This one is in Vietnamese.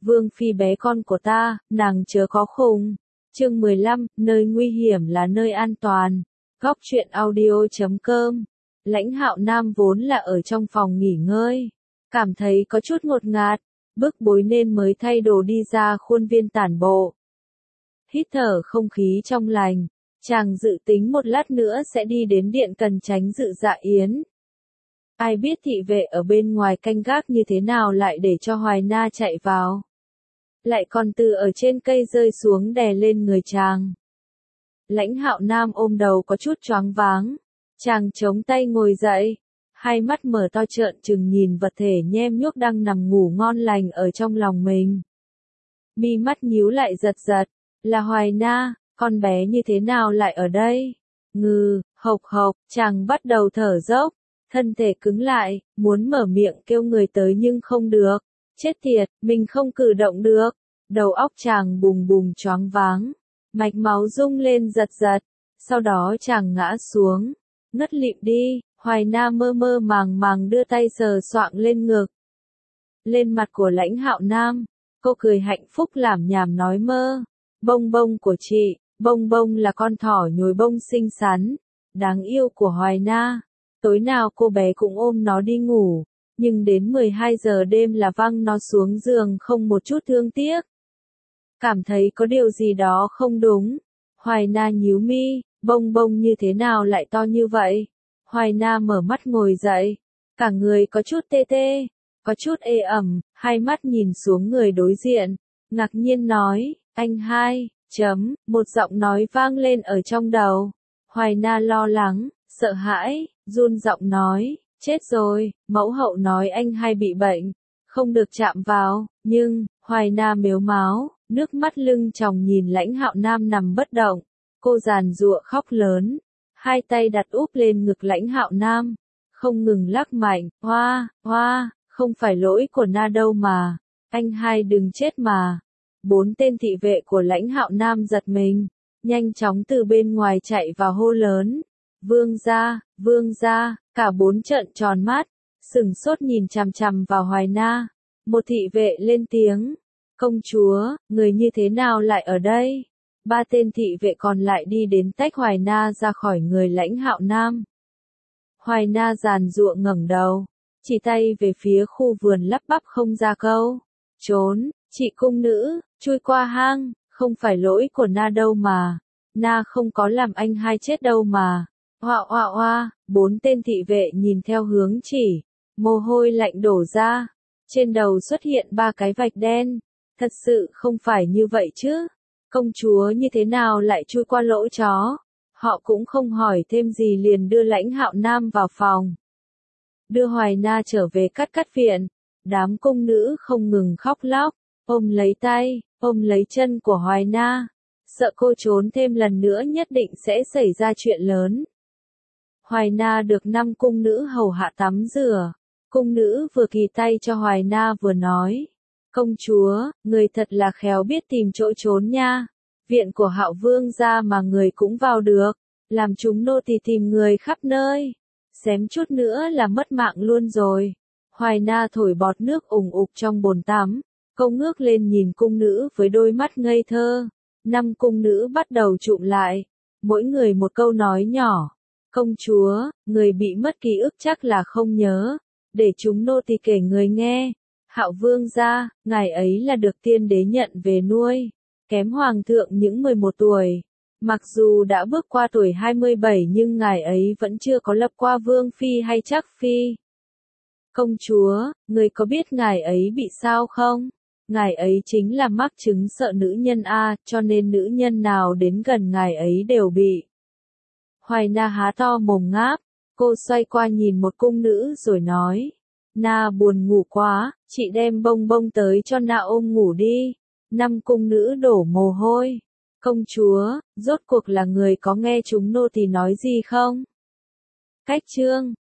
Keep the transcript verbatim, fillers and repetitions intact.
Vương phi bé con của ta, nàng chớ có khùng. Chương mười lăm, nơi nguy hiểm là nơi an toàn. Góc truyện audio chấm com. Lãnh Hạo Nam vốn là ở trong phòng nghỉ ngơi, cảm thấy có chút ngột ngạt, bức bối nên mới thay đồ đi ra khuôn viên tản bộ. Hít thở không khí trong lành, chàng dự tính một lát nữa sẽ đi đến điện Cần Chánh dự dạ yến. Ai biết thị vệ ở bên ngoài canh gác như thế nào lại để cho Hoài Na chạy vào. Lại còn từ ở trên cây rơi xuống đè lên người chàng. Lãnh Hạo Nam ôm đầu có chút choáng váng. Chàng chống tay ngồi dậy, hai mắt mở to trợn trừng nhìn vật thể nhem nhuốc đang nằm ngủ ngon lành ở trong lòng mình. Mi mắt nhíu lại giật giật, là Hoài Na, con bé như thế nào lại ở đây? Ngừ, hộc hộc, chàng bắt đầu thở dốc, thân thể cứng lại, muốn mở miệng kêu người tới nhưng không được. Chết tiệt, mình không cử động được. Đầu óc chàng bùng bùng choáng váng, mạch máu rung lên giật giật, sau đó chàng ngã xuống. Ngất lịm đi, Hoài Na mơ mơ màng màng đưa tay sờ soạng lên ngực. Lên mặt của Lãnh Hạo Nam, cô cười hạnh phúc làm nhảm nói mơ. Bông bông của chị, bông bông là con thỏ nhồi bông xinh xắn, đáng yêu của Hoài Na. Tối nào cô bé cũng ôm nó đi ngủ, nhưng đến mười hai giờ đêm là văng nó xuống giường không một chút thương tiếc. Cảm thấy có điều gì đó không đúng, Hoài Na nhíu mi. Bông bông như thế nào lại to như vậy? Hoài Na mở mắt ngồi dậy, cả người có chút tê tê, có chút ê ẩm, hai mắt nhìn xuống người đối diện, ngạc nhiên nói, anh hai, chấm, một giọng nói vang lên ở trong đầu. Hoài Na lo lắng, sợ hãi, run giọng nói, chết rồi, mẫu hậu nói anh hai bị bệnh, không được chạm vào, nhưng, Hoài Na mếu máo, nước mắt lưng tròng nhìn Lãnh Hạo Nam nằm bất động. Cô giàn giụa khóc lớn, hai tay đặt úp lên ngực Lãnh Hạo Nam, không ngừng lắc mạnh, hoa, hoa, không phải lỗi của Na đâu mà, anh hai đừng chết mà. Bốn tên thị vệ của Lãnh Hạo Nam giật mình, nhanh chóng từ bên ngoài chạy vào hô lớn, vương gia, vương gia, cả bốn trợn tròn mắt, sửng sốt nhìn chằm chằm vào Hoài Na. Một thị vệ lên tiếng, công chúa, người như thế nào lại ở đây? Ba tên thị vệ còn lại đi đến tách Hoài Na ra khỏi người Lãnh Hạo Nam. Hoài Na giàn giụa ngẩng đầu, chỉ tay về phía khu vườn lắp bắp không ra câu. Trốn, chị cung nữ, chui qua hang, không phải lỗi của Na đâu mà. Na không có làm anh hai chết đâu mà. Hoa hoa hoa, bốn tên thị vệ nhìn theo hướng chỉ, mồ hôi lạnh đổ ra. Trên đầu xuất hiện ba cái vạch đen. Thật sự không phải như vậy chứ. Công chúa như thế nào lại chui qua lỗ chó? Họ cũng không hỏi thêm gì liền đưa Lãnh Hạo Nam vào phòng. Đưa Hoài Na trở về cắt cắt viện. Đám cung nữ không ngừng khóc lóc, ôm lấy tay, ôm lấy chân của Hoài Na. Sợ cô trốn thêm lần nữa nhất định sẽ xảy ra chuyện lớn. Hoài Na được năm cung nữ hầu hạ tắm rửa. Cung nữ vừa kỳ tay cho Hoài Na vừa nói. Công chúa, người thật là khéo biết tìm chỗ trốn nha. Viện của Hạo Vương gia mà người cũng vào được, làm chúng nô tỳ tìm người khắp nơi. Xém chút nữa là mất mạng luôn rồi. Hoài Na thổi bọt nước ủng ục trong bồn tắm, câu ngước lên nhìn cung nữ với đôi mắt ngây thơ. Năm cung nữ bắt đầu chụm lại, mỗi người một câu nói nhỏ. Công chúa, người bị mất ký ức chắc là không nhớ, để chúng nô tỳ kể người nghe. Hạo Vương gia, ngài ấy là được tiên đế nhận về nuôi, kém hoàng thượng những mười một tuổi. Mặc dù đã bước qua tuổi hai mươi bảy nhưng ngài ấy vẫn chưa có lập qua vương phi hay trắc phi. Công chúa, người có biết ngài ấy bị sao không? Ngài ấy chính là mắc chứng sợ nữ nhân A, cho nên nữ nhân nào đến gần ngài ấy đều bị. Hoài Na há to mồm ngáp, cô xoay qua nhìn một cung nữ rồi nói. Na buồn ngủ quá, chị đem bông bông tới cho Na ôm ngủ đi. Năm cung nữ đổ mồ hôi. Công chúa, rốt cuộc là người có nghe chúng nô tỳ nói gì không? Cách chương